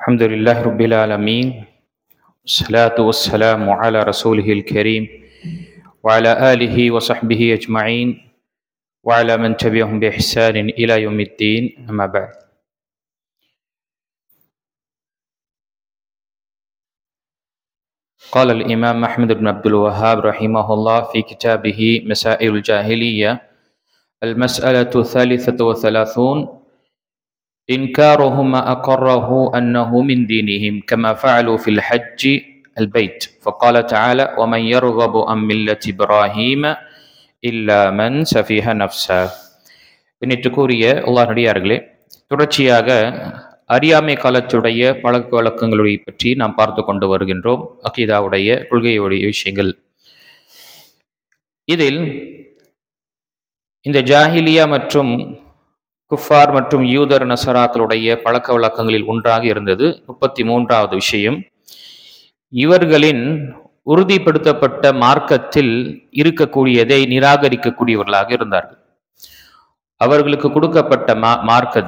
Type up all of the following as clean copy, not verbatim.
الحمد لله رب العالمين، والصلاة والسلام على رسوله الكريم وعلى آله وصحبه أجمعين وعلى من تبعهم بإحسان إلى يوم الدين. أما بعد. قال الإمام أحمد بن عبد الوهاب رحمه الله في كتابه مسائل الجاهلية المسألة 33: إنكارهم ما أقره أنه من دينهم كما فعلوا في الحج البيت، فقال تعالى: ومن يرغب عن ملة إبراهيم إلا من سفيه نفسه. பின்னிட்டுக்குரிய அல்லாஹ் நடிகார்களே, தொடர்ச்சியாக அறியாமை காலத்துடைய பழக்க வழக்கங்களை பற்றி நாம் பார்த்து கொண்டு வருகின்றோம். அகீதாவுடைய கொள்கையுடைய விஷயங்கள். இதில் இந்த ஜாஹிலியா மற்றும் குஃபார் மற்றும் யூதர் நசராக்களுடைய பழக்க வழக்கங்களில் ஒன்றாக இருந்தது 33வது விஷயம். இவர்களின் உறுதிப்படுத்தப்பட்ட மார்க்கத்தில் இருக்கக்கூடியதை நிராகரிக்கக்கூடியவர்களாக இருந்தார்கள். அவர்களுக்கு கொடுக்கப்பட்ட மார்க்கம்,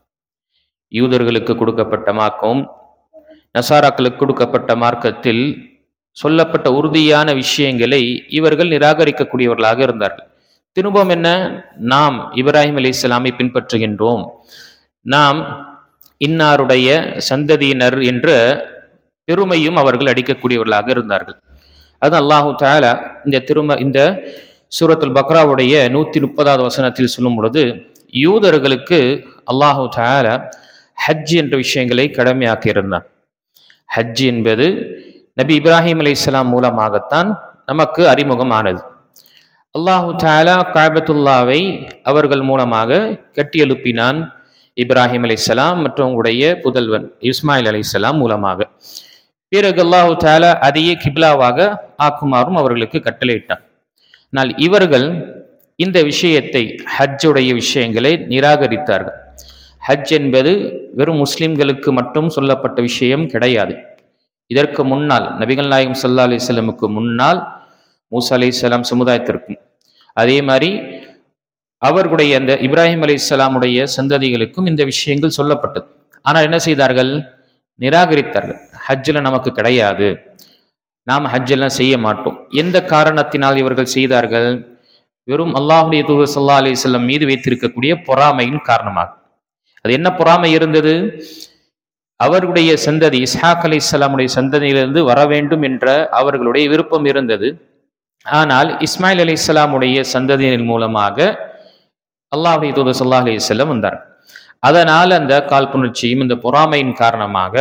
யூதர்களுக்கு கொடுக்கப்பட்ட மார்க்கம், நசாராக்களுக்கு கொடுக்கப்பட்ட மார்க்கத்தில் சொல்லப்பட்ட உறுதியான விஷயங்களை இவர்கள் நிராகரிக்கக்கூடியவர்களாக இருந்தார்கள். திரும்பவும் என்ன, நாம் இப்ராஹிம் அலைஹிஸ்ஸலாமை பின்பற்றுகின்றோம், நாம் இன்னாருடைய சந்ததியினர் என்ற பெருமையும் அவர்கள் அடிக்கக்கூடியவர்களாக இருந்தார்கள். அது அல்லாஹு தஆலா இந்த சூரத்துல் பக்ராவுடைய 130வது வசனத்தில் சொல்லும் பொழுது, யூதர்களுக்கு அல்லாஹு தஆலா ஹஜ் என்ற விஷயங்களை கடமையாக்கி இருந்தான். ஹஜ் என்பது நபி இப்ராஹிம் அலைஹிஸ்ஸலாம் மூலமாகத்தான் நமக்கு அறிமுகமானது. அல்லாஹு தஆலா காபத்துல்லாவை அவர்கள் மூலமாக கட்டியெழுப்பினான், இப்ராஹிம் அலைஹிஸ்ஸலாம் மற்றும் உடைய புதல்வன் இஸ்மாயில் அலைஹிஸ்ஸலாம் மூலமாக. பிறகு அல்லாஹு தஆலா அதையே கிப்லாவாக ஆக்குமாறும் அவர்களுக்கு கட்டளையிட்டான். ஆனால் இவர்கள் இந்த விஷயத்தை, ஹஜ்ஜுடைய விஷயங்களை நிராகரித்தார்கள். ஹஜ் என்பது வெறும் முஸ்லிம்களுக்கு மட்டும் சொல்லப்பட்ட விஷயம் கிடையாது. இதற்கு முன்னால் நபிகள் நாயகம் ஸல்லல்லாஹு அலைஹி வஸல்லமுக்கு முன்னால் மூசா அலைஹிஸ்ஸலாம் சமுதாயத்திற்கும், அதே மாதிரி அவர்களுடைய அந்த இப்ராஹிம் அலைஹிஸ்ஸலாமுடைய சந்ததிகளுக்கும் இந்த விஷயங்கள் சொல்லப்பட்டது. ஆனால் என்ன செய்தார்கள்? நிராகரித்தார்கள். ஹஜ்ஜில் நமக்கு கிடையாது, நாம் ஹஜ்ஜெல்லாம் செய்ய மாட்டோம். எந்த காரணத்தினால் இவர்கள் செய்தார்கள்? வெறும் அல்லாஹ்வுடைய தூதர் ஸல்லல்லாஹு அலைஹி வஸல்லம் மீது வைத்திருக்கக்கூடிய பொறாமையின் காரணமாக. அது என்ன பொறாமை இருந்தது? அவர்களுடைய சந்ததி இஸ்ஹாக் அலைஹிஸ்ஸலாமுடைய சந்ததியிலிருந்து வர வேண்டும் என்ற அவர்களுடைய விருப்பம் இருந்தது. ஆனால் இஸ்மாயில் அலைஹிஸ்ஸலாமுடைய சந்ததியின் மூலமாக அல்லாஹ்வுடைய தூதர் ஸல்லல்லாஹு அலைஹி வஸல்லம் வந்தார். அதனால் அந்த காழ்ப்புணர்ச்சியும் இந்த பொறாமையின் காரணமாக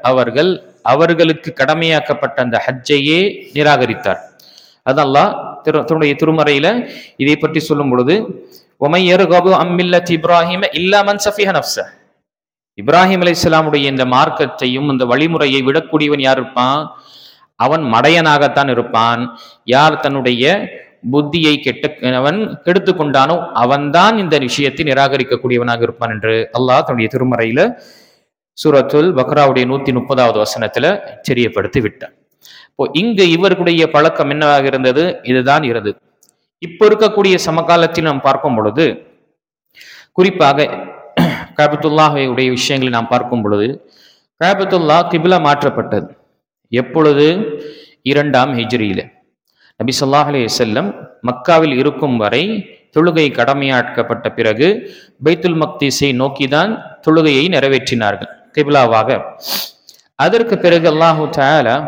அவர்களுக்கு கடமையாக்கப்பட்ட அந்த ஹஜ்ஜையே நிராகரித்தார். அது அல்லாஹ் தன்னுடைய திருமறையில இதை பற்றி சொல்லும் பொழுது, وَمَن يَرْغَبُ عَن مِّلَّةِ إِبْرَاهِيمَ إِلَّا مَن سَفِهَ نَفْسَهُ. இப்ராஹிம் அலைஹிஸ்ஸலாமுடைய இந்த மார்க்கத்தையும் இந்த வழிமுறையை விடக்கூடியவன் யார் இருப்பான்? அவன் மடையனாகத்தான் இருப்பான். யார் தன்னுடைய புத்தியை கெடுத்து கொண்டானோ அவன்தான் இந்த விஷயத்தை நிராகரிக்கக்கூடியவனாக இருப்பான் என்று அல்லாஹ் தன்னுடைய திருமறையில சூரத்துல் பக்ராவுடைய 130வது வசனத்துல தெரியப்படுத்தி விட்டான். இப்போ இங்கு இவர்களுடைய பழக்கம் என்னவாக இருந்தது? இதுதான் இருந்தது. இப்போ இருக்கக்கூடிய சமகாலத்தில் நாம் பார்க்கும் பொழுது, குறிப்பாக காபத்துல்லாஹுடைய விஷயங்களை நாம் பார்க்கும் பொழுது, காபத்துல்லா கிப்லா மாற்றப்பட்டது. எப்பொழுது? 2ஆம் ஹிஜ்ரியில. நபி ஸல்லல்லாஹு அலைஹி வஸல்லம் மக்காவில் இருக்கும் வரை தொழுகை கடமையாக்கப்பட்ட பிறகு பைத்துல் மக்தீஸை நோக்கிதான் தொழுகையை நிறைவேற்றினார்கள் கிப்லாவாக. அதற்கு பிறகு அல்லாஹு தஆலா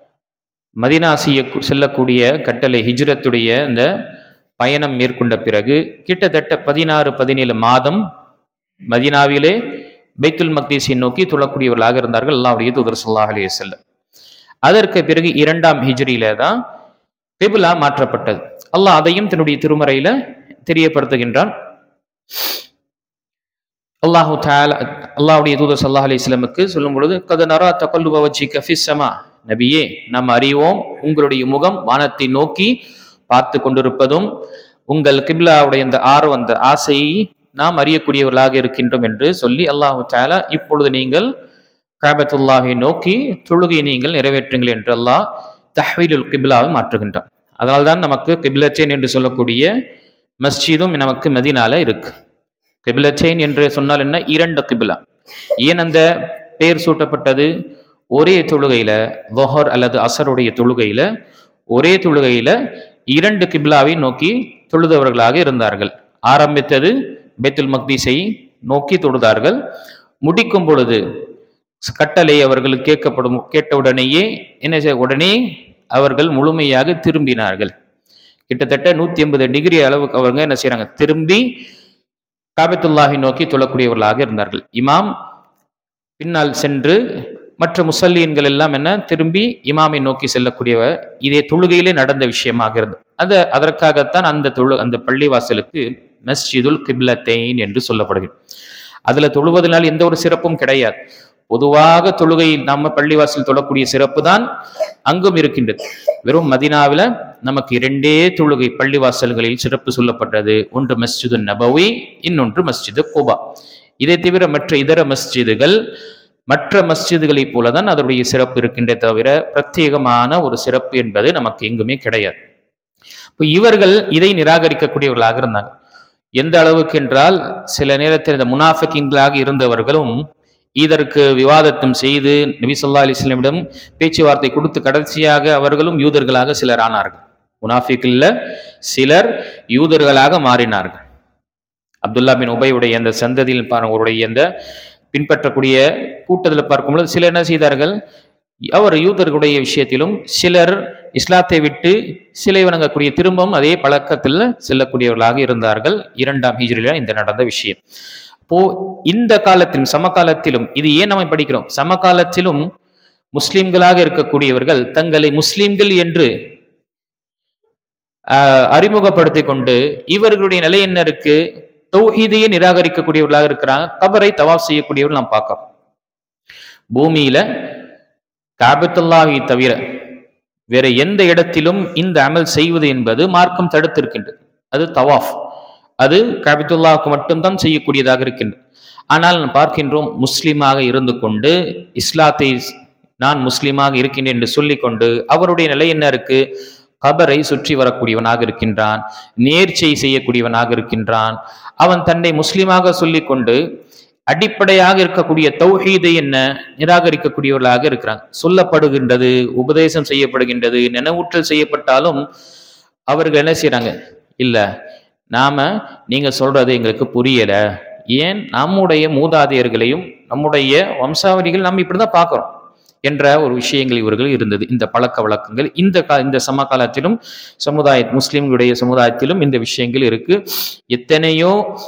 மதீனா செல்லக்கூடிய கட்டளை, ஹிஜ்ரத்துடைய இந்த பயணம் மேற்கொண்ட பிறகு கிட்டத்தட்ட 16-17 மாதம் மதீனாவிலே பைத்துல் மக்தீஸை நோக்கி தொழக்கூடியவர்களாக இருந்தார்கள் அல்லாஹ்வுடைய தூதர் ஸல்லல்லாஹு அலைஹி வஸல்லம். அதற்கு பிறகு 2ஆம் ஹிஜ்ரியில தான் கிப்லா மாற்றப்பட்டது. அல்லாஹ் அதையும் தன்னுடைய திருமறையில தெரியப்படுத்துகின்றான். அல்லாஹு தஆலா அல்லாஹ்வுடைய தூதர் ஸல்லல்லாஹு அலைஹி வஸல்லமுக்கு சொல்லும் பொழுது, கத் நரா தகல்லுப வஜ்ஹிக ஃபிஸ் ஸமா, நபியே நாம் அறிவோம் உங்களுடைய முகம் வானத்தை நோக்கி பார்த்து கொண்டிருப்பதும் உங்கள் கிப்லாவுடைய அந்த அந்த ஆசையை நாம் அறியக்கூடியவர்களாக இருக்கின்றோம் என்று சொல்லி அல்லாஹு தஆலா இப்பொழுது நீங்கள் காபத்துல்லாஹை நோக்கி தொழுகையை நீங்கள் நிறைவேற்றுங்கள் என்று அல்லாஹ் தஹ்வீலுல் கிப்லாவை மாற்றுகின்றான். அதனால்தான் நமக்கு கிப்லத்தைன் என்று சொல்லக்கூடிய மஸ்ஜிதும் நமக்கு மதீனால இருக்கு. கிப்லத்தைன் என்று சொன்னால் என்ன? 2 கிப்லா. ஏன் அந்த பெயர் சூட்டப்பட்டது ஒரே தொழுகையில, ظஹர் அல்லது அசருடைய தொழுகையில ஒரே தொழுகையில 2 கிப்லாவை நோக்கி தொழுதவர்களாக இருந்தார்கள். ஆரம்பித்தது பைத்துல் மக்தீஸை நோக்கி தொழுதார்கள். முடிக்கும் பொழுது கட்டளை அவர்கள் கேட்டவுடனேயே என்ன செய்ய, உடனே அவர்கள் முழுமையாக திரும்பினார்கள். கிட்டத்தட்ட 180 டிகிரி அளவுக்கு அவங்க என்ன செய்யறாங்க, திரும்பி காபத்துல்லாஹை நோக்கி தொழக்கூடியவர்களாக இருந்தார்கள். இமாம் பின்னால் சென்று மற்ற முசல்லீன்கள் எல்லாம் என்ன திரும்பி இமாமை நோக்கி செல்லக்கூடியவர். இதே தொழுகையிலே நடந்த விஷயமாக இருந்தது. அதற்காகத்தான் அந்த பள்ளிவாசலுக்கு மஸ்ஜிதுல் கிப்லத்தைன் என்று சொல்லப்படுகிறது. அதுல தொழுவதனால் எந்த ஒரு சிறப்பும் கிடையாது. பொதுவாக தொழுகையில் நம்ம பள்ளிவாசல் தொழக்கூடிய சிறப்பு தான் அங்கும் இருக்கின்றது. வெறும் மதீனாவில நமக்கு 2 தொழுகை பள்ளிவாசல்களில் சிறப்பு சொல்லப்பட்டது. ஒன்று மஸ்ஜிது நபவி, இன்னொன்று மஸ்ஜிது குபா. இதை தவிர மற்ற இதர மஸ்ஜிதுகள் மற்ற மஸ்ஜிதுகளை போலதான் அதனுடைய சிறப்பு இருக்கின்றே தவிர பிரத்யேகமான ஒரு சிறப்பு என்பது நமக்கு எங்குமே கிடையாது. இப்போ இவர்கள் இதை நிராகரிக்கக்கூடியவர்களாக இருந்தாங்க. எந்த அளவுக்கு என்றால், சில நேரத்தில் இந்த முனாஃபிகீன்களாக இருந்தவர்களும் இதற்கு விவாதத்தும் செய்து நபி ஸல்லல்லாஹு அலைஹி வஸல்லம் பேச்சுவார்த்தை கொடுத்து கடைசியாக அவர்களும் யூதர்களாக சிலர் ஆனார்கள். முனாஃபிக்ல சிலர் யூதர்களாக மாறினார்கள். அப்துல்லா பின் உபையுடைய அந்த சந்ததியில் அவருடைய அந்த பின்பற்றக்கூடிய கூட்டத்தில் பார்க்கும்போது சிலர் என்ன செய்தார்கள், அவர் யூதர்களுடைய விஷயத்திலும் சிலர் இஸ்லாத்தை விட்டு சிலை வணங்கக்கூடிய திரும்பவும் அதே பழக்கத்தில் செல்லக்கூடியவர்களாக இருந்தார்கள். 2ஆம் ஹிஜ்ரில இந்த நடந்த விஷயம். அப்போ இந்த காலத்திலும் சமகாலத்திலும் இது ஏன் நம்ம படிக்கிறோம், சமகாலத்திலும் முஸ்லிம்களாக இருக்கக்கூடியவர்கள் தங்களை முஸ்லிம்கள் என்று அறிமுகப்படுத்திக் கொண்டு இவர்களுடைய நிலை என்ன இருக்கு, தௌஹீதையே நிராகரிக்கக்கூடியவர்களாக இருக்கிறாங்க. கபரை தவாஃப் செய்யக்கூடியவர்கள் நாம் பார்க்கிறோம். பூமியில காபத்துல்லாஹை தவிர வேற எந்த இடத்திலும் இந்த அமல் செய்வது என்பது மார்க்கம் தடுத்திருக்கின்றது. அது தவாஃப், அது காபத்துல்லாஹுக்கு மட்டும்தான் செய்யக்கூடியதாக இருக்கின்றது. ஆனால் பார்க்கின்றோம், முஸ்லிமாக இருந்து கொண்டு இஸ்லாத்தை நான் முஸ்லிமாக இருக்கின்றேன் என்று சொல்லிக்கொண்டு அவருடைய நிலை என்ன இருக்கு, கபரை சுற்றி வரக்கூடியவனாக இருக்கின்றான், நேர்ச்சை செய்யக்கூடியவனாக இருக்கின்றான். அவன் தன்னை முஸ்லிமாக சொல்லிக்கொண்டு அடிப்படையாக இருக்கக்கூடிய தௌஹீதை என்ன நிராகரிக்கக்கூடியவர்களாக இருக்கிறாங்க. சொல்லப்படுகின்றது, உபதேசம் செய்யப்படுகின்றது, நினைவூட்டல் செய்யப்பட்டாலும் அவர்கள் என்ன செய்யறாங்க, இல்ல நீங்க சொல்றது எங்களுக்கு புரியல, ஏன் நம்முடைய மூதாதையர்களையும் நம்முடைய வம்சாவளிகள் நம்ம இப்படிதான் பார்க்கிறோம் என்ற ஒரு விஷயங்கள் இவர்கள் இருந்தது. இந்த பழக்க வழக்கங்கள் இந்த சமகாலத்திலும் முஸ்லிம்களுடைய சமுதாயத்திலும் இந்த விஷயங்கள் இருக்கு. எத்தனையோ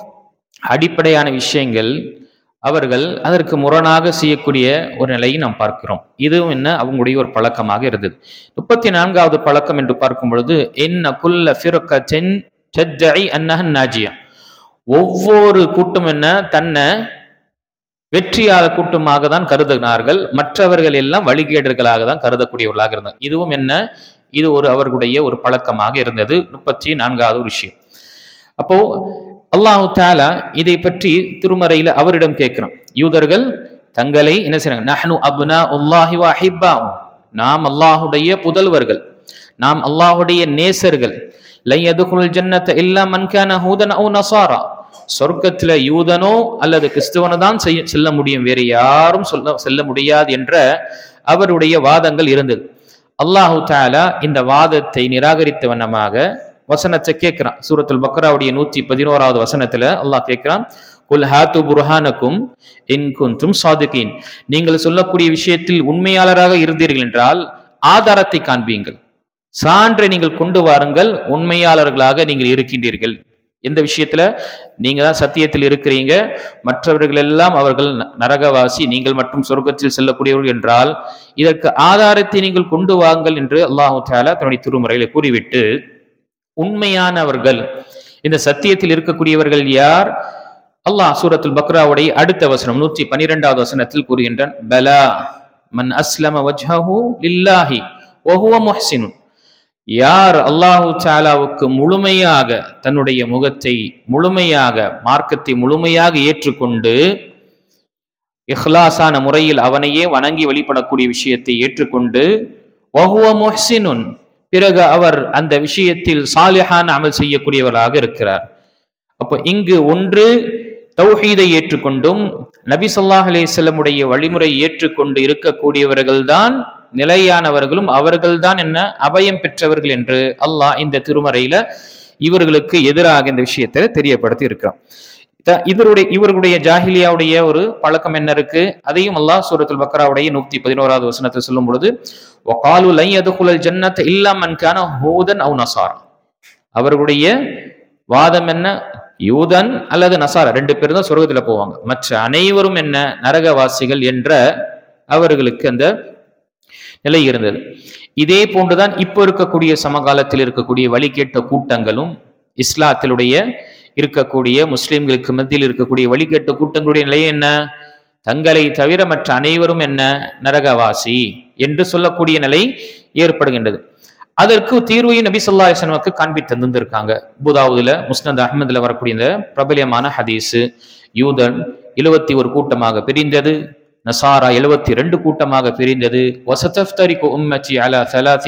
அடிப்படையான விஷயங்கள் அவர்கள் அதற்கு முரணாக செய்யக்கூடிய ஒரு நிலையை நாம் பார்க்கிறோம். இதுவும் என்ன அவங்களுடைய ஒரு பழக்கமாக இருந்தது. 34வது பழக்கம் என்று பார்க்கும் பொழுது, என்ன குல்ல ஃபிர்கத்தின் தத்இ அன்னஹ நாஜியா, ஒவ்வொரு கூட்டம் என்ன தன்னை வெற்றியாளர் கூட்டமாக தான் கருதினார்கள், மற்றவர்கள் எல்லாம் வழிகேடர்களாக தான் கருதக்கூடியவர்களாக இருந்தார். இதுவும் என்ன, இது அவர்களுடைய ஒரு பழக்கமாக இருந்தது. 34வது விஷயம். அப்போ அல்லாஹு தஆலா இதை பற்றி திருமறையில அவரிடம் கேட்கிறான். யூதர்கள் தங்களை என்ன செய்றாங்க, நஹ்னு அப்னாஉல்லாஹி வ அஹிப்பாஹு, நாம் அல்லாஹ்வுடைய புதல்வர்கள், நாம் அல்லாஹ்வுடைய நேசர்கள். லை யதுகுல் ஜன்னத இல்லா மன் கான ஹூதன் அவ் நஸாரா, சொர்க்கத்துல யூதனோ அல்லது கிறிஸ்துவனோ தான் செல்ல முடியும், வேறு யாரும் செல்ல முடியாது என்ற அவருடைய வாதங்கள் இருந்தது. அல்லாஹு தஆலா இந்த வாதத்தை நிராகரித்த வண்ணமாக வசனத்தை கேட்கிறான். சூரத்துல் பக்ராவுடைய 111வது வசனத்துல அல்லாஹ் கேட்கிறான், குல் ஹாத்து புர்ஹானக்கும் இன் குன்தும் சாதிகீன், நீங்கள் சொல்லக்கூடிய விஷயத்தில் உண்மையாளராக இருந்தீர்கள் என்றால் ஆதாரத்தை காண்பீங்கள், சான்றை நீங்கள் கொண்டு வாருங்கள், உண்மையாளர்களாக நீங்கள் இருக்கின்றீர்கள். எந்த விஷயத்துல, நீங்க தான் சத்தியத்தில் இருக்கிறீங்க, மற்றவர்கள் எல்லாம் அவர்கள் நரகவாசி, நீங்கள் மட்டும் சொர்க்கத்தில் செல்லக்கூடியவர்கள் என்றால் இதற்கு ஆதாரத்தை நீங்கள் கொண்டு வாங்கள் என்று அல்லாஹு தஆலா தன்னுடைய திருமறையில கூறிவிட்டு, உண்மையானவர்கள் இந்த சத்தியத்தில் இருக்கக்கூடியவர்கள் யார், அல்லாஹ் சூரத்துல் பக்ராவுடைய அடுத்த வசனம் 112வது வசனத்தில் கூறுகின்றான், பலா மன் அஸ்லம வஜ்ஹஹு லில்லாஹி வ ஹுவ முஹ்சின், யார் அல்லாஹு தஆலாவுக்கு முழுமையாக தன்னுடைய முகத்தை முழுமையாக மார்க்கத்தை முழுமையாக ஏற்றுக்கொண்டு இஹ்லாஸான முறையில் அவனையே வணங்கி வழிபடக்கூடிய விஷயத்தை ஏற்றுக்கொண்டு வ ஹுவ முஹ்சினுன், பிறகு அவர் அந்த விஷயத்தில் சாலிஹான அமல் செய்யக்கூடியவராக இருக்கிறார். அப்போ இங்கு ஒன்று தௌஹீதை ஏற்றுக்கொண்டும் நபி ஸல்லல்லாஹு அலைஹி வஸல்லமுடைய வழிமுறை ஏற்றுக்கொண்டு இருக்கக்கூடியவர்கள் தான் நிலையானவர்களும், அவர்கள்தான் என்ன அபயம் பெற்றவர்கள் என்று அல்லாஹ் இந்த திருமறையில இவர்களுக்கு எதிராக இந்த விஷயத்தை தெரியப்படுத்தி இருக்கிறான். இவர்களுடைய ஜாஹிலியாவுடைய ஒரு பழக்கம் என்ன இருக்கு, அதையும் அல்லாஹ் சூரத்துல் பக்ராவுடைய 111வது வசனத்தை சொல்லும் பொழுது, வகாலு லை யதுகுலல் ஜன்னத இல்லா மன் கான ஹூதன் அவ் நஸாரா, அவர்களுடைய வாதம் என்ன, யூதன் அல்லது நசாரா 2 பேரும் தான் சொர்க்கத்துல போவாங்க, மற்ற அனைவரும் என்ன நரகவாசிகள் என்ற அவர்களுக்கு அந்த நிலை இருந்தது. இதே போன்றுதான் இப்போ இருக்கக்கூடிய சமகாலத்தில் இருக்கக்கூடிய வழிகேட்ட கூட்டங்களும், இஸ்லாத்திலுடைய இருக்கக்கூடிய முஸ்லிம்களுக்கு மத்தியில் இருக்கக்கூடிய வழிகேட்ட கூட்டங்களுடைய நிலை என்ன, தங்களை தவிர மற்ற அனைவரும் என்ன நரகவாசி என்று சொல்லக்கூடிய நிலை ஏற்படுகின்றது. அதற்கு தீர்வையும் நபி ஸல்லல்லாஹு அலைஹி வஸல்லம் காண்பித்து தந்திருக்காங்க. அபூதாவுதுல முஸ்னத் அஹ்மதுல வரக்கூடிய இந்த பிரபலியமான ஹதீஸ், யூதன் 71 கூட்டமாக பிரிந்தது, நசாரா 72 கூட்டமாக பிரிந்தது. வஸதஃப்தரிகு உம்மத்தி அலா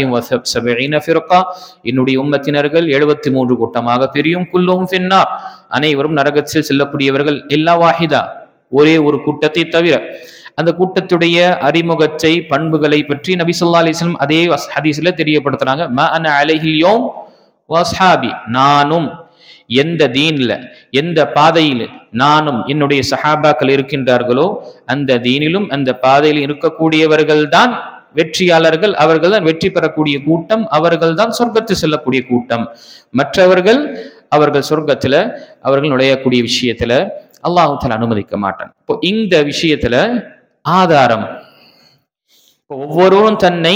73 ஃபிர்கா, என்னுடைய உம்மத்தினர்கள் 73 கூட்டமாக பிரியும். குல்லுஹும் ஃபின்னார், அனைவரும் நரகத்தில் செல்லக்கூடியவர்கள். இல்லா வாஹிதா, ஒரே ஒரு கூட்டத்தை தவிர. அந்த கூட்டத்துடைய அறிமுகத்தை பண்புகளை பற்றி நபி ஸல்லல்லாஹு அலைஹி வஸல்லம் அதே ஹதீஸ்ல தெரியப்படுத்துறாங்க. மா அன அலைஹில் யௌம் வஸ்ஹாபி, நானும் எந்த தீன்ல எந்த பாதையில் நானும் என்னுடைய சஹாபாக்கள் இருக்கின்றார்களோ அந்த தீனிலும் அந்த பாதையில் இருக்கக்கூடியவர்கள் தான் வெற்றியாளர்கள், அவர்கள் தான் வெற்றி பெறக்கூடிய கூட்டம், அவர்கள் தான் சொர்க்கத்து செல்லக்கூடிய கூட்டம். மற்றவர்கள் அவர்கள் சொர்க்கத்துல அவர்கள் நுழையக்கூடிய விஷயத்துல அல்லாஹ் தஆலா அனுமதிக்க மாட்டான். இப்போ இந்த விஷயத்துல ஆதாரம், ஒவ்வொருவரும் தன்னை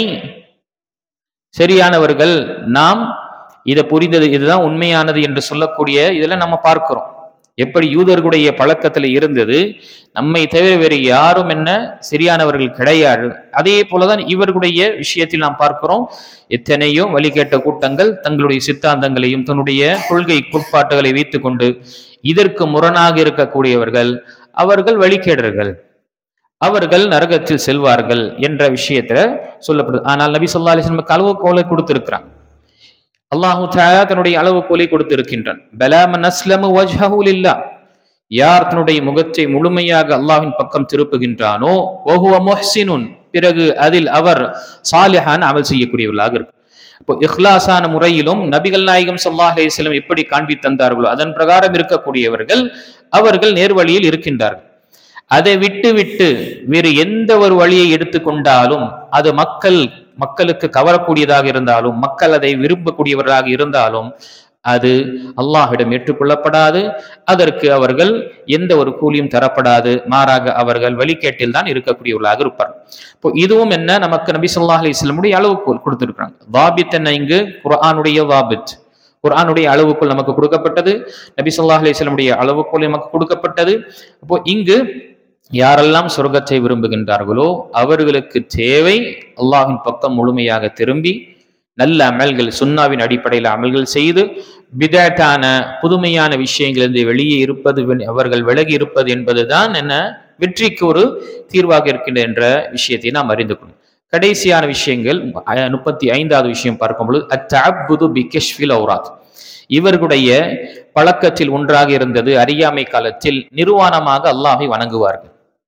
சரியானவர்கள், நாம் இதை புரிந்தது, இதுதான் உண்மையானது என்று சொல்லக்கூடிய இதெல்லாம் நம்ம பார்க்கிறோம். எப்படி யூதர்களுடைய பழக்கத்துல இருந்தது, நம்மை தவிர வேறு யாரும் என்ன சரியானவர்கள் கிடையாது. அதே போலதான் இவர்களுடைய விஷயத்தில் நாம் பார்க்கிறோம். எத்தனையோ வழிகேட்ட கூட்டங்கள் தங்களுடைய சித்தாந்தங்களையும் தன்னுடைய கொள்கை கோட்பாட்டுகளை வைத்துக் கொண்டு இதற்கு முரணாக இருக்கக்கூடியவர்கள் அவர்கள் வழிகேடர்கள், அவர்கள் நரகத்தில் செல்வார்கள் என்ற விஷயத்துல சொல்லப்படுது. ஆனால் நபி ஸல்லல்லாஹு அலைஹி வஸல்லம் அளவுகோலை கொடுத்திருக்கிறான். அல்லாஹு தஆலா தன்னுடைய அளவுகோலை கொடுத்திருக்கின்றான். பலா மன் அஸ்லம வஜ்ஹஹு லில்லாஹ், யார் தன்னுடைய முகத்தை முழுமையாக அல்லாஹ்வின் பக்கம் திருப்புகின்றானோ, வஹுவ முஹ்ஸினுன், பிறகு அதில் அவர் சாலிஹான அமல் செய்யக்கூடியவர்களாக இருக்கும். இப்போ இஹ்லாஸான முறையிலும் நபிகள் நாயகம் ஸல்லல்லாஹு அலைஹி வஸல்லம் எப்படி காண்பி தந்தார்களோ அதன் பிரகாரம் இருக்கக்கூடியவர்கள் அவர்கள் நேர்வழியில் இருக்கின்றார்கள். அதை விட்டு விட்டு வேறு எந்த ஒரு வழியை எடுத்துக்கொண்டாலும் அது மக்களுக்கு கவரக்கூடியதாக இருந்தாலும், மக்கள் அதை விரும்பக்கூடியவர்களாக இருந்தாலும் அது அல்லாஹ்விடம் ஏற்றுக்கொள்ளப்படாது, அதற்கு அவர்கள் எந்த ஒரு கூலியும் தரப்படாது. மாறாக அவர்கள் வழிகேட்டில் தான் இருக்கக்கூடியவர்களாக இருப்பார். இப்போ இதுவும் என்ன, நமக்கு நபி ஸல்லல்லாஹு அலைஹி வஸல்லம் அளவுகோல் கொடுத்திருக்கிறாங்க. வாபித் என்ன, இங்கு குர்ஆனுடைய வாபித், குர்ஆனுடைய அளவுகோல் நமக்கு கொடுக்கப்பட்டது, நபி ஸல்லல்லாஹு அலைஹி வஸல்லம் அளவுகோல் நமக்கு கொடுக்கப்பட்டது. அப்போ இங்கு யாரெல்லாம் சொர்க்கத்தை விரும்புகின்றார்களோ அவர்களுக்கு தேவை அல்லாஹ்வின் பக்கம் முழுமையாக திரும்பி நல்ல அமல்கள், சுன்னாவின் அடிப்படையில் அமல்கள் செய்து பிதஅத்தான புதுமையான விஷயங்களிலிருந்து வெளியே இருப்பது, அவர்கள் விலகி இருப்பது என்பதுதான் என்ன வெற்றிக்கு ஒரு தீர்வாக இருக்கின்ற என்ற விஷயத்தை நாம் அறிந்து கொள்ளும். கடைசியான விஷயங்கள் 35வது விஷயம் பார்க்கும் பொழுது அத்தஅப்புது பிகஷ்ஃபில் ஔராத், இவர்களுடைய பழக்கத்தில் ஒன்றாக இருந்தது அறியாமை காலத்தில் நிர்வாணமாக அல்லாஹை வணங்குவார்கள்,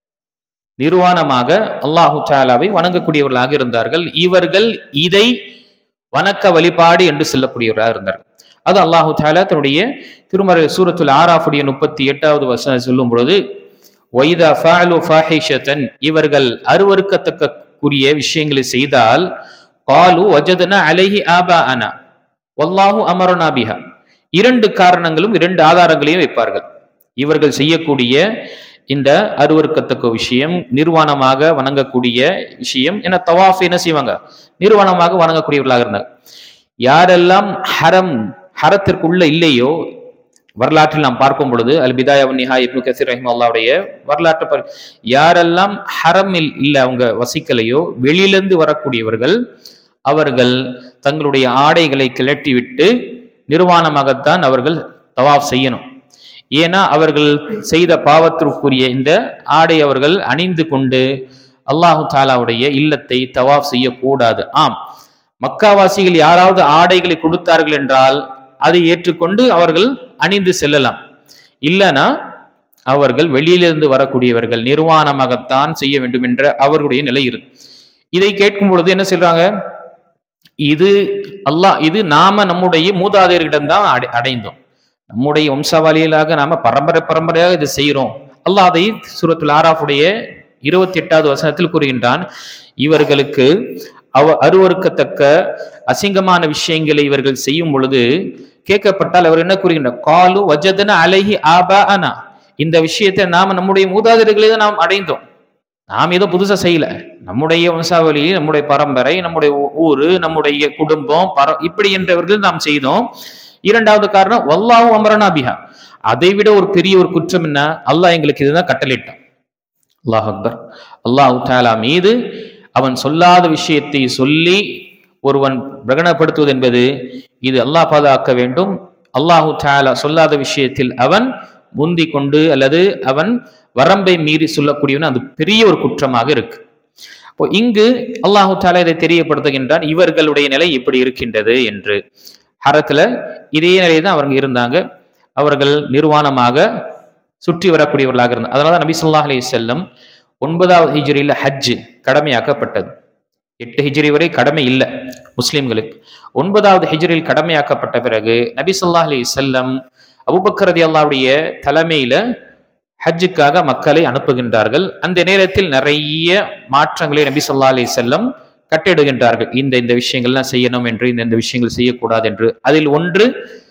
நிர்வாணமாக அல்லாஹு தஆலாவை வணங்கக்கூடியவர்களாக இருந்தார்கள். இவர்கள் இதை வணக்க வழிபாடு என்று சொல்லக்கூடியவர்களாக இருந்தார்கள். அது அல்லாஹு தஆலா தன்னுடைய திருமறை சூரத்துல் ஆராஃபுடைய 38வது வசனம் சொல்லும் பொழுது, வைதா ஃபஅலு ஃபாஹிஷத்தன், இவர்கள் அருவருக்கத்தக்க கூடிய விஷயங்களை செய்தால், காலு வஜதனா அலைஹி ஆபாஅனா வல்லாஹு அமரனா பிஹா, 2 காரணங்களும் 2 ஆதாரங்களையும் வைப்பார்கள். இவர்கள் செய்யக்கூடிய இந்த அருவருக்கத்தக்க விஷயம், நிர்வாணமாக வணங்கக்கூடிய விஷயம், என தவாஃப் என்ன செய்வாங்க, நிர்வாணமாக வணங்கக்கூடியவர்களாக இருந்தாங்க. யாரெல்லாம் ஹரத்திற்குள்ள இல்லையோ, வரலாற்றில் நாம் பார்க்கும் பொழுது அல் பிதாயா வன் நிஹாயா இப்னு கஸீர் ரஹிமஹுல்லாஹ்வுடைய வரலாற்று, யாரெல்லாம் ஹரமில் இல்ல அவங்க வசிக்கலையோ, வெளியிலிருந்து வரக்கூடியவர்கள் அவர்கள் தங்களுடைய ஆடைகளை கிளட்டிவிட்டு நிர்வாணமாகத்தான் அவர்கள் தவாஃப் செய்யணும். ஏன்னா அவர்கள் செய்த பாவத்திற்குரிய இந்த ஆடை அவர்கள் அணிந்து கொண்டு அல்லாஹு தஆலாவுடைய இல்லத்தை தவாஃப் செய்யக்கூடாது. ஆம், மக்காவாசிகள் யாராவது ஆடைகளை கொடுத்தார்கள் என்றால் அதை ஏற்றுக்கொண்டு அவர்கள் அணிந்து செல்லலாம். இல்லைன்னா அவர்கள் வெளியிலிருந்து வரக்கூடியவர்கள், நிர்வாணமாகத்தான் செய்ய வேண்டும் என்ற அவர்களுடைய நிலை இருக்கு. இதை கேட்கும் பொழுது என்ன சொல்றாங்க, இது நாம நம்முடைய மூதாதையர்களிடம் தான் அடைந்தோம், நம்முடைய வம்சாவளியிலாக நாம பரம்பரையாக இது செய்யறோம். அல்லாஹ் அதை சூரத்துல் ஆராஃபுடைய 28வது வசனத்தில் கூறுகின்றான், இவர்களுக்கு அருவருக்கத்தக்க அசிங்கமான விஷயங்களை இவர்கள் செய்யும் பொழுது கேட்கப்பட்டால் அவர் என்ன கூறுகின்றார், காலு வஜதன அலைஹி ஆபாஅனா, இந்த விஷயத்தை நாம நம்முடைய மூதாதையர்களே தான் நாம் அடைந்தோம், நாம் ஏதோ புதுசா செய்யல, நம்முடைய வம்சாவளி, நம்முடைய பரம்பரை, நம்முடைய ஊரு, நம்முடைய குடும்பம் இப்படி என்றவர்கள் நாம் செய்தோம். இரண்டாவது காரணம் வல்லாஹு அமரனா பிஹா, அதை விட ஒரு பெரிய ஒரு குற்றம் என்ன, அல்லாஹ் எங்களுக்கு இதுதான் கட்டளையிட்டான். அல்லாஹ் அக்பர். அல்லாஹ் தஆலா மீது அவன் சொல்லாத விஷயத்தை சொல்லி ஒருவன் பிரகடனப்படுத்துவது என்பது இது அல்லாஹ் பாதுகாக்க வேண்டும். அல்லாஹு தஆலா சொல்லாத விஷயத்தில் அவன் முந்தி கொண்டு அல்லது அவன் வரம்பை மீறி சொல்லக்கூடியவன், அது பெரிய ஒரு குற்றமாக இருக்கு. இப்போ இங்கு அல்லாஹு தஆலா இதை தெரியப்படுத்துகின்றான், இவர்களுடைய நிலை எப்படி இருக்கின்றது என்று. ஹரத்துல இதே நிலையை தான் அவங்க இருந்தாங்க, அவர்கள் நிர்வாணமாக சுற்றி வரக்கூடியவர்களாக இருந்தார். அதனால நபி ஸல்லல்லாஹு அலைஹி வஸல்லம் 9வது ஹிஜ்ரியில ஹஜ் கடமையாக்கப்பட்டது. 8 ஹிஜ்ரி வரை கடமை இல்லை முஸ்லிம்களுக்கு. 9வது ஹிஜ்ரியில் கடமையாக்கப்பட்ட பிறகு நபி ஸல்லல்லாஹு அலைஹி வஸல்லம் அபூபக்கர் ரலியல்லாஹுடைய தலைமையில ஹஜ்ஜுக்காக மக்களை அனுப்புகின்றார்கள். அந்த நேரத்தில் நிறைய மாற்றங்களை நபி ஸல்லல்லாஹு அலைஹி வஸல்லம் கட்டிடுகின்றார்கள். இந்த விஷயங்கள்லாம் செய்யணும் என்று, இந்த விஷயங்கள் செய்யக்கூடாது என்று. அதில் ஒன்று,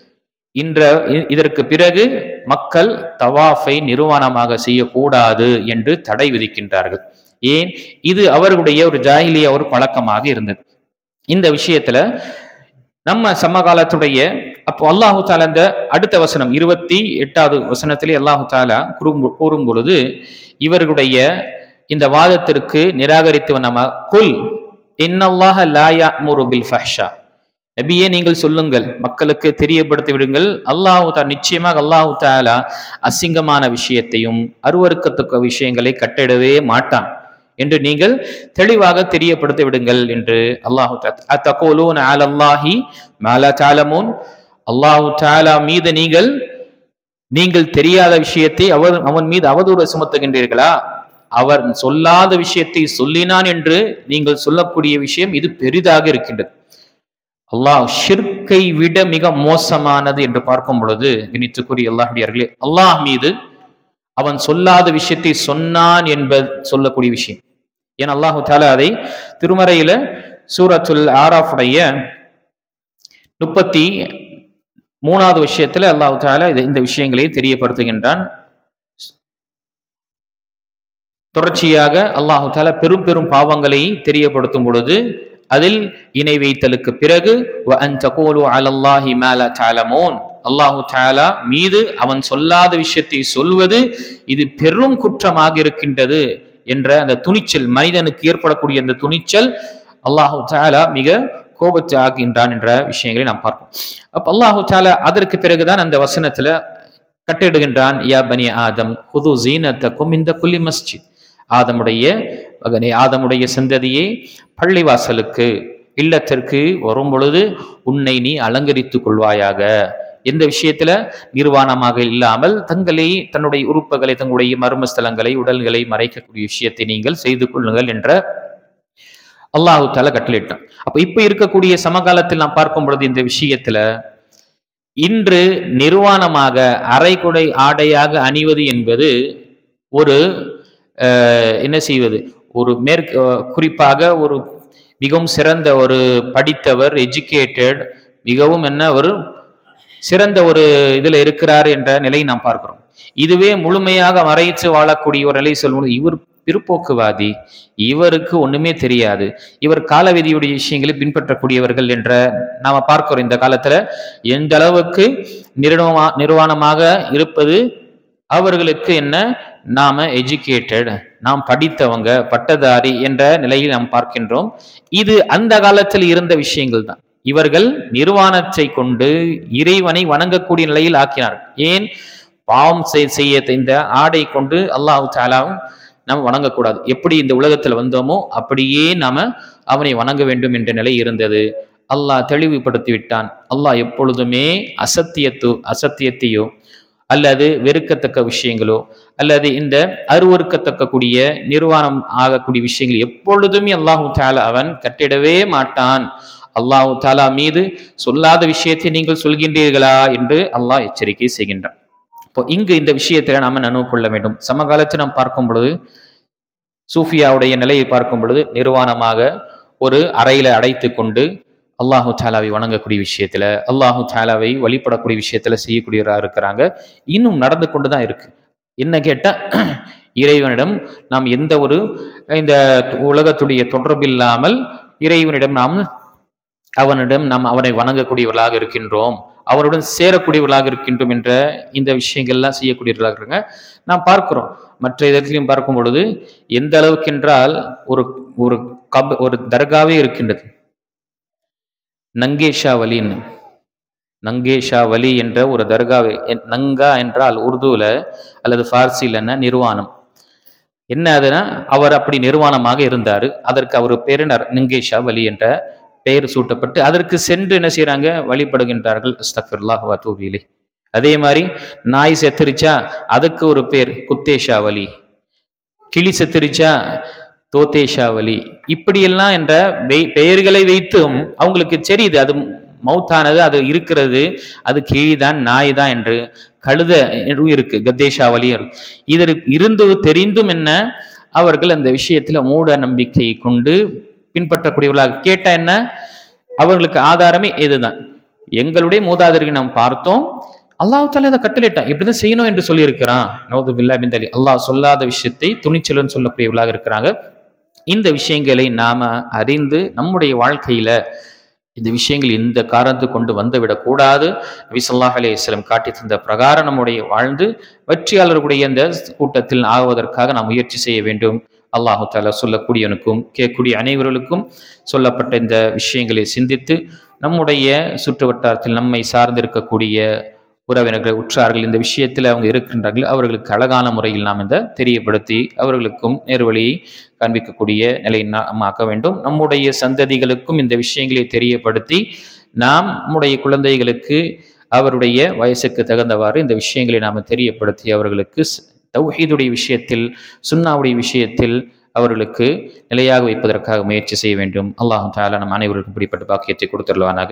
இதற்கு பிறகு மக்கள் தவாஃபை நிர்வாணமாக செய்யக்கூடாது என்று தடை விதிக்கின்றார்கள். ஏன்? இது அவர்களுடைய ஒரு ஜாஹிலியா ஒரு பழக்கமாக இருந்தது. இந்த விஷயத்துல நம்ம சமகாலத்துடைய அப்போ அல்லாஹு தஆலா இந்த அடுத்த வசனம் 28வது வசனத்திலே அல்லாஹு தஆலா கூறும் பொழுது இவர்களுடைய இந்த வாதத்திற்கு நிராகரித்து நம்ம குல் இன்னல்லாஹ லா யஅமுரு பில் ஃபஹ்ஷா, நபியே நீங்கள் சொல்லுங்கள், மக்களுக்கு தெரியப்படுத்தி விடுங்கள், நிச்சயமாக அல்லாஹு தஆலா அசிங்கமான விஷயத்தையும் அருவருக்கத்தக்க விஷயங்களை கட்டிடவே மாட்டான் என்று நீங்கள் தெளிவாக தெரியப்படுத்தி விடுங்கள் என்று அல்லாஹு தஆலா அலல்லாஹி மா லா தஅலமூன், அல்லாஹு தஆலா மீது நீங்கள் தெரியாத விஷயத்தை அவன் மீது அவதூறு சுமத்துகின்றீர்களா? அவர் சொல்லாத விஷயத்தை சொல்லினான் என்று நீங்கள் சொல்லக்கூடிய விஷயம் இது பெரிதாக இருக்கின்றது. அல்லாஹ் ஷிர்கை விட மிக மோசமானது என்று பார்க்கும் பொழுது கணித்துக்குரிய அல்லாஹ்வியர்களே, அல்லாஹ் மீது அவன் சொல்லாத விஷயத்தை சொன்னான் என்பது சொல்லக்கூடிய விஷயம். ஏன் அல்லாஹு தஆலா அதை திருமறையில சூரத்துல் ஆராஃபுடைய 33வது விஷயத்துல அல்லாஹு தஆலா இந்த விஷயங்களை தெரியப்படுத்துகின்றான். தொடர்ச்சியாக அல்லாஹு தஆலா பெரும் பெரும் பாவங்களை தெரியப்படுத்தும் பொழுது அதில் இணை வைத்தலுக்கு பிறகு அல்லாஹு தஆலா மீது அவன் சொல்லாத விஷயத்தை சொல்வது இது பெரும் குற்றமாக இருக்கின்றது என்ற அந்த துணிச்சல், மனிதனுக்கு ஏற்படக்கூடிய அந்த துணிச்சல் அல்லாஹு தஆலா மிக கோபத்தை ஆகின்றான் என்ற விஷயங்களை நாம் பார்ப்போம். அப்ப அல்லாஹு தஆலா அதற்கு பிறகுதான் அந்த வசனத்துல கட்டிடுகின்றான், யா பனி ஆதம் ஹுது ஸீனத்தகும் இன்த குல்லி மஸ்ஜித், ஆதமுடைய சந்ததியே பள்ளிவாசலுக்கு இல்லத்திற்கு வரும் பொழுது உன்னை நீ அலங்கரித்துக் கொள்வாயாக. எந்த விஷயத்துல? நிர்வாணமாக இல்லாமல் தன்னுடைய உறுப்புகளை, தங்களுடைய மர்மஸ்தலங்களை, உடல்களை மறைக்கக்கூடிய விஷயத்தை நீங்கள் செய்து கொள்ளுங்கள் என்ற அல்லாஹு தஆலா கட்டளையிட்டான். அப்ப இப்ப இருக்கக்கூடிய சமகாலத்தில் நாம் பார்க்கும் பொழுது இந்த விஷயத்துல இன்று நிர்வாணமாக அரைகுடை ஆடையாக அணிவது என்பது ஒரு என்ன செய்வது, ஒரு குறிப்பாக ஒரு மிகவும் சிறந்த ஒரு படித்தவர், எஜுகேட்டட், மிகவும் ஒரு சிறந்த ஒரு இதுல இருக்கிறார் என்ற நிலையை நாம் பார்க்கிறோம். இதுவே முழுமையாக மறைத்து வாழக்கூடிய ஒரு நிலை சொல்லும்போது இவர் பிற்போக்குவாதி, இவருக்கு ஒண்ணுமே தெரியாது, இவர் காலவிதியுடைய விஷயங்களை பின்பற்றக்கூடியவர்கள் என்ற நாம பார்க்கிறோம். இந்த காலத்துல எந்த அளவுக்கு நிர்வாணமாக இருப்பது அவர்களுக்கு என்ன, நாம எஜுகேட்டட், நாம் படித்தவங்க, பட்டதாரி என்ற நிலையில் நாம் பார்க்கின்றோம். இது அந்த காலத்தில் இருந்த விஷயங்கள் தான். இவர்கள் நிர்வாணத்தை கொண்டு இறைவனை வணங்கக்கூடிய நிலையில் ஆக்கினார். ஏன்? பாவம் செய்ய இந்த ஆடை கொண்டு அல்லாஹ் தஆலாவும் நாம் வணங்கக்கூடாது. எப்படி இந்த உலகத்துல வந்தோமோ அப்படியே நாம அவனை வணங்க வேண்டும் என்ற நிலை இருந்தது. அல்லாஹ் தெளிவுபடுத்தி விட்டான். அல்லாஹ் எப்பொழுதுமே அசத்தியத்தையோ அல்லது வெறுக்கத்தக்க விஷயங்களோ அல்லது இந்த அருவறுக்கத்தக்க கூடிய நிர்வாணம் ஆகக்கூடிய விஷயங்கள் எப்பொழுதுமே அல்லாஹு தாலா அவன் கட்டிடவே மாட்டான். அல்லாஹு தாலா மீது சொல்லாத விஷயத்தை நீங்கள் சொல்கின்றீர்களா என்று அல்லாஹ் எச்சரிக்கை செய்கின்றான். இப்போ இங்கு இந்த விஷயத்துல நாம நினைவு கொள்ள வேண்டும். சமகாலத்தில் நாம் பார்க்கும் பொழுது சூஃபியாவுடைய நிலையை பார்க்கும் பொழுது நிர்வாணமாக ஒரு அறையில அடைத்து கொண்டு அல்லாஹு தாலாவை வணங்கக்கூடிய விஷயத்துல, அல்லாஹு தாலாவை வழிபடக்கூடிய விஷயத்துல செய்யக்கூடியவராக இருக்கிறாங்க. இன்னும் நடந்து கொண்டுதான் இருக்கு. என்ன கேட்டா, இறைவனிடம் நாம் எந்த ஒரு இந்த உலகத்துடைய தொடர்பில்லாமல் இறைவனிடம் நாம் அவனை வணங்கக்கூடியவர்களாக இருக்கின்றோம், அவருடன் சேரக்கூடியவர்களாக இருக்கின்றோம் என்ற இந்த விஷயங்கள்லாம் செய்யக்கூடியவர்களாக இருக்காங்க. நாம் பார்க்கிறோம் மற்ற இடத்திலையும் பார்க்கும் பொழுது எந்த அளவுக்கு என்றால் ஒரு தர்காவே இருக்கின்றது. நங்கேஷா வலி என்ற ஒரு தர்காவே. நங்கா என்றால் உருதுல அல்லது பார்சில நிர்வாணம். என்ன அதுனா, அவர் அப்படி நிர்வாணமாக இருந்தாரு. அதற்கு அவர் பேரு நங்கேஷா வலி என்ற பெயர் சூட்டப்பட்டு அதற்கு சென்று என்ன செய்யறாங்க, வழிபடுகின்றார்கள். அஸ்தக்ஃபிருல்லாஹ் வ தூபு இலைஹ். அதே மாதிரி நாய் செத்துருச்சா அதுக்கு ஒரு பேர் குத்தேஷா வலி, கிளி செத்துருச்சா தோத்தேஷா வலி, இப்படியெல்லாம் என்ற பெயர்களை வைத்தும் அவங்களுக்கு தெரியுது அது மௌத்தானது, அது இருக்கிறது, அது கிழிதான் நாய் தான் என்று. கழுத இருக்கு, கத்தேஷா வலி. இதற்கு இருந்து தெரிந்தும் என்ன, அவர்கள் அந்த விஷயத்துல மூட நம்பிக்கை கொண்டு பின்பற்றக்கூடியவர்களாக. கேட்டா என்ன, அவர்களுக்கு ஆதாரமே இதுதான். எங்களுடைய மூதாதையர்கள் நாம் பார்த்தோம், அல்லாஹ் தாலா இதை கட்டளையிட்டான், இப்படிதான் செய்யணும் என்று சொல்லி இருக்கிறான். நவுது பில்லாஹ் மின் தலீல். அல்லாஹ் சொல்லாத விஷயத்தை துணிச்சலுன்னு சொல்லக்கூடியவர்களாக இருக்கிறாங்க. இந்த விஷயங்களை நாம அறிந்து நம்முடைய வாழ்க்கையில இந்த விஷயங்கள் இந்த காரணத்தை கொண்டு வந்துவிடக் கூடாது. நபி ஸல்லல்லாஹு அலைஹி வஸல்லம் காட்டி தந்த பிரகாரம் நம்முடைய வாழ்ந்து வெற்றியாளர்களுடைய இந்த கூட்டத்தில் ஆகுவதற்காக நாம் முயற்சி செய்ய வேண்டும். அல்லாஹு தஆலா சொல்லக்கூடியவனுக்கும் கேட்கக்கூடிய அனைவர்களுக்கும் சொல்லப்பட்ட இந்த விஷயங்களை சிந்தித்து நம்முடைய சுற்று வட்டாரத்தில் நம்மை சார்ந்திருக்கக்கூடிய உறவினர்கள், உற்றார்கள் இந்த விஷயத்தில் அவங்க இருக்கின்றார்கள், அவர்களுக்கு அழகான முறையில் நாம் இந்த தெரியப்படுத்தி அவர்களுக்கும் நேர்வழியை காண்பிக்கக்கூடிய நிலையை நாம் ஆக்க வேண்டும். நம்முடைய சந்ததிகளுக்கும் இந்த விஷயங்களை தெரியப்படுத்தி நாம் நம்முடைய குழந்தைகளுக்கு அவருடைய வயசுக்கு தகுந்தவாறு இந்த விஷயங்களை நாம் தெரியப்படுத்தி அவர்களுக்கு தௌஹீதுடைய விஷயத்தில், சுன்னாவுடைய விஷயத்தில் அவர்களுக்கு நிலையாக வைப்பதற்காக முயற்சி செய்ய வேண்டும். அல்லாஹ் தஆலா நம் அனைவருக்கும் இப்படிப்பட்ட பாக்கியத்தை கொடுத்துள்ளானாக.